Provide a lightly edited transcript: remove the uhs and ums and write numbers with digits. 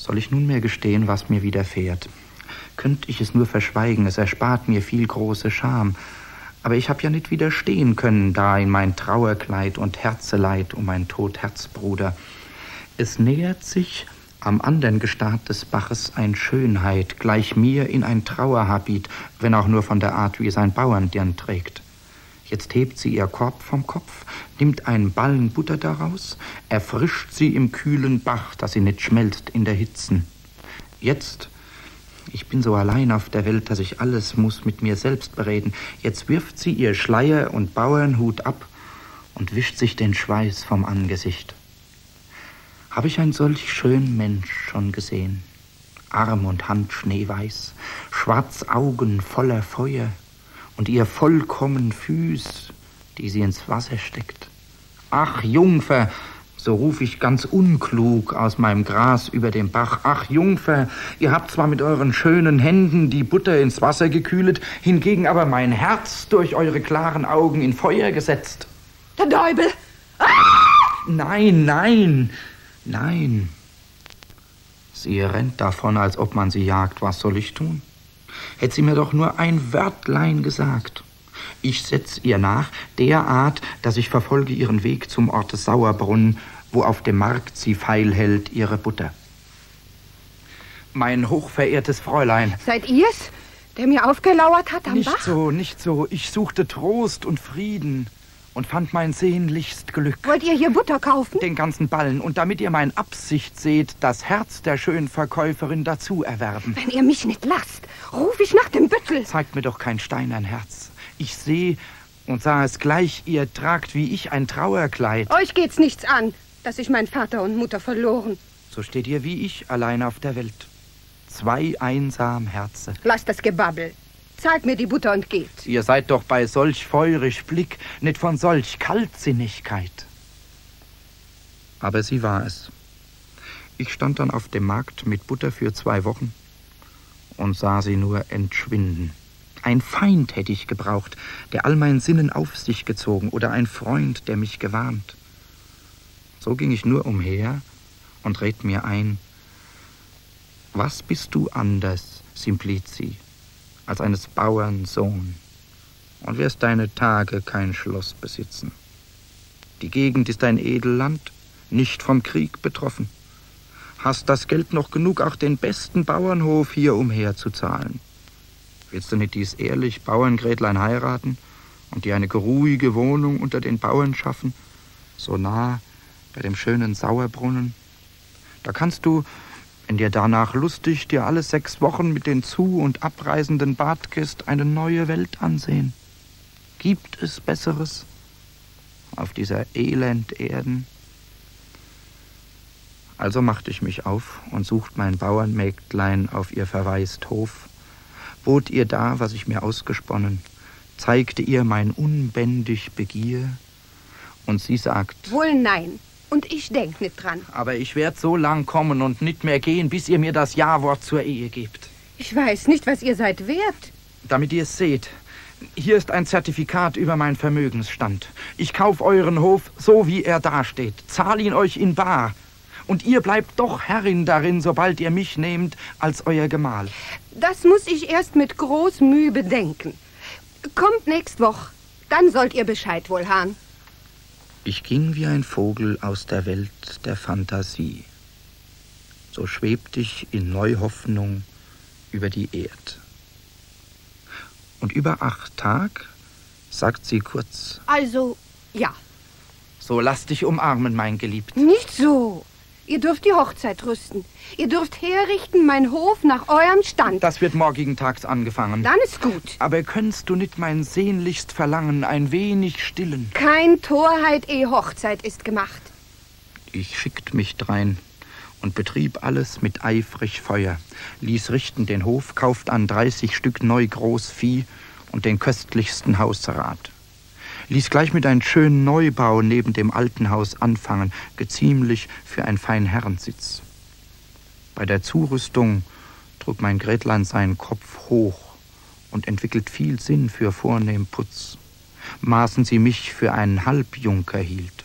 Soll ich nunmehr gestehen, was mir widerfährt? Könnt ich es nur verschweigen, es erspart mir viel große Scham. Aber ich hab ja nicht widerstehen können, da in mein Trauerkleid und Herzeleid um mein tot Herzbruder. Es nähert sich am andern Gestad des Baches ein Schönheit, gleich mir in ein Trauerhabit, wenn auch nur von der Art, wie es ein Bauerndirn trägt. Jetzt hebt sie ihr Korb vom Kopf, nimmt einen Ballen Butter daraus, erfrischt sie im kühlen Bach, dass sie nicht schmelzt in der Hitzen. Jetzt, ich bin so allein auf der Welt, dass ich alles muss mit mir selbst bereden, jetzt wirft sie ihr Schleier und Bauernhut ab und wischt sich den Schweiß vom Angesicht. Hab ich einen solch schönen Mensch schon gesehen? Arm und Hand schneeweiß, schwarz Augen voller Feuer und ihr vollkommen Füß, die sie ins Wasser steckt. Ach, Jungfer, so ruf ich ganz unklug aus meinem Gras über dem Bach. Ach, Jungfer, ihr habt zwar mit euren schönen Händen die Butter ins Wasser gekühlet, hingegen aber mein Herz durch eure klaren Augen in Feuer gesetzt. Der Teufel! Ah! Nein, nein, nein. Sie rennt davon, als ob man sie jagt. Was soll ich tun? Hätte sie mir doch nur ein Wörtlein gesagt. Ich setz ihr nach, derart, dass ich verfolge ihren Weg zum Orte Sauerbrunn, wo auf dem Markt sie feil hält ihre Butter. Mein hochverehrtes Fräulein. Seid ihr's, der mir aufgelauert hat am Bach? Nicht so. Ich suchte Trost und Frieden und fand mein sehnlichst Glück. Wollt ihr hier Butter kaufen? Den ganzen Ballen. Und damit ihr mein Absicht seht, das Herz der schönen Verkäuferin dazu erwerben. Wenn ihr mich nicht lasst, ruf ich nach dem Büttel. Zeigt mir doch kein steinern Herz. Ich seh und sah es gleich, ihr tragt wie ich ein Trauerkleid. Euch geht's nichts an, dass ich mein Vater und Mutter verloren. So steht ihr wie ich allein auf der Welt. Zwei einsam Herze. Lasst das Gebabbel. Zahlt mir die Butter und geht. Ihr seid doch bei solch feurig Blick nicht von solch Kaltsinnigkeit. Aber sie war es. Ich stand dann auf dem Markt mit Butter für 2 Wochen und sah sie nur entschwinden. Ein Feind hätte ich gebraucht, der all mein Sinnen auf sich gezogen, oder ein Freund, der mich gewarnt. So ging ich nur umher und red mir ein: Was bist du anders, Simplici, als eines Bauern Sohn, und wirst deine Tage kein Schloss besitzen. Die Gegend ist ein Edelland, nicht vom Krieg betroffen. Hast das Geld noch genug, auch den besten Bauernhof hier umher zu zahlen? Willst du nicht dies ehrlich Bauerngrätlein heiraten und dir eine geruhige Wohnung unter den Bauern schaffen, so nah bei dem schönen Sauerbrunnen? Da kannst du, wenn dir danach lustig, dir alle 6 Wochen mit den zu- und abreisenden Badgästen eine neue Welt ansehen. Gibt es Besseres auf dieser Elend-Erden? Also machte ich mich auf und sucht mein Bauernmägdlein auf ihr verwaist Hof, bot ihr da, was ich mir ausgesponnen, zeigte ihr mein unbändig Begier, und sie sagt: Wohl nein, und ich denk nicht dran. Aber ich werd so lang kommen und nicht mehr gehen, bis ihr mir das Ja-Wort zur Ehe gebt. Ich weiß nicht, was ihr seid wert. Damit ihr es seht, hier ist ein Zertifikat über meinen Vermögensstand. Ich kauf euren Hof so, wie er dasteht, zahl ihn euch in bar. Und ihr bleibt doch Herrin darin, sobald ihr mich nehmt als euer Gemahl. Das muss ich erst mit groß Mühe bedenken. Kommt nächst Woch, dann sollt ihr Bescheid wohl haben. Ich ging wie ein Vogel aus der Welt der Fantasie. So schwebt ich in Neuhoffnung über die Erd. Und über 8 Tag sagt sie kurz: Also, ja. So lass dich umarmen, mein Geliebter. Nicht so. Ihr dürft die Hochzeit rüsten. Ihr dürft herrichten mein Hof nach eurem Stand. Das wird morgigen Tags angefangen. Dann ist gut. Aber könntest du nicht mein sehnlichst Verlangen ein wenig stillen? Kein Torheit, ehe Hochzeit ist gemacht. Ich schickt mich drein und betrieb alles mit eifrig Feuer, ließ richten den Hof, kauft an 30 Stück neu Großvieh und den köstlichsten Hausrat. Ließ gleich mit einem schönen Neubau neben dem alten Haus anfangen, geziemlich für ein fein Herrensitz. Bei der Zurüstung trug mein Gretlein seinen Kopf hoch und entwickelt viel Sinn für vornehm Putz. Maßen sie mich für einen Halbjunker hielt.